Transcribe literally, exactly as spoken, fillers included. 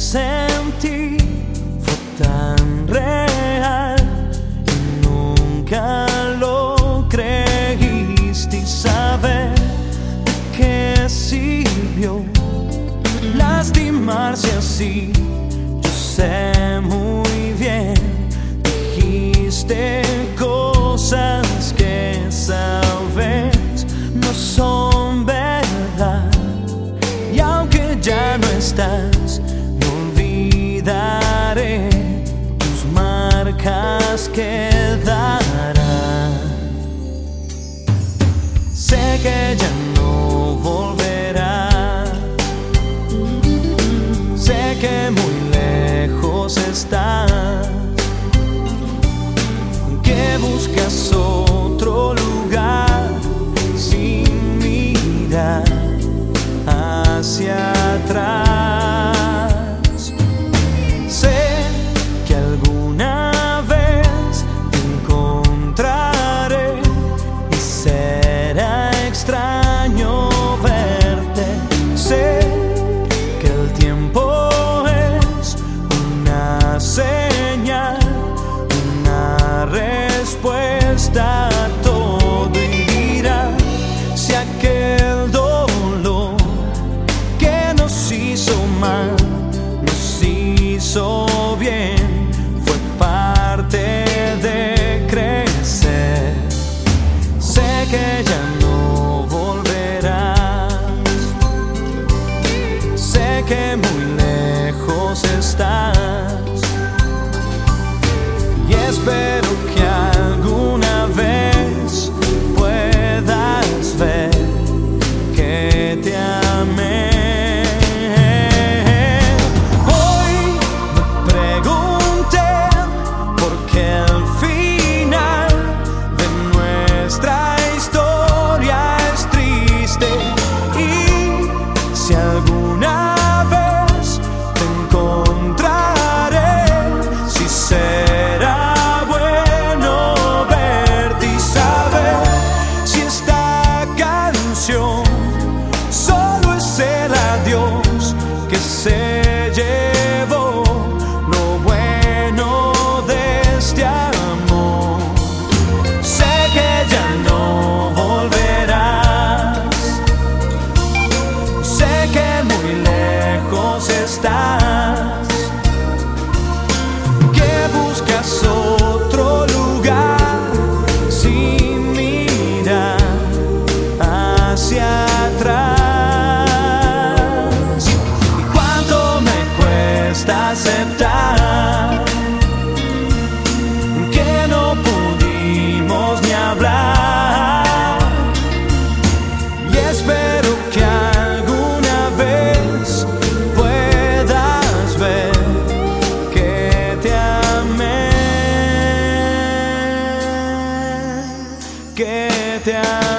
sentí fue tan real y nunca lo creíste. Y saber de qué sirvió lastimarse así. Yo sé muy bien, dijiste cosas que sabes no son verdad. Y aunque ya no estás, no olvidaré, tus marcas quedarán. Sé que ya no volverás, sé que muy lejos estás, que buscas otro lugar sin mirar hacia atrás. Sé que alguna vez te encontraré y será extraño verte. Sé que el tiempo es una señal, una respuesta a todo, y dirá si aquel dolor que nos hizo mal nos hizo bien, fue parte de crecer. Sé que ya no volverás, sé que muy lejos estás, y espero que alguna vez puedas ver que te amé. Hoy me pregunté por qué el final de nuestra historia es triste, y si alguna vez te encontraré, si será bueno verte y saber si esta canción solo es el adiós que se llevó lo bueno de este amor. Sé que ya no volverás, sé que muy lejos estás, que buscas otro lugar sin mirar hacia atrás. Y cuánto me cuesta aceptar que no pudimos ni hablar, y espero que alguna vez puedas ver que te amé, que te amé.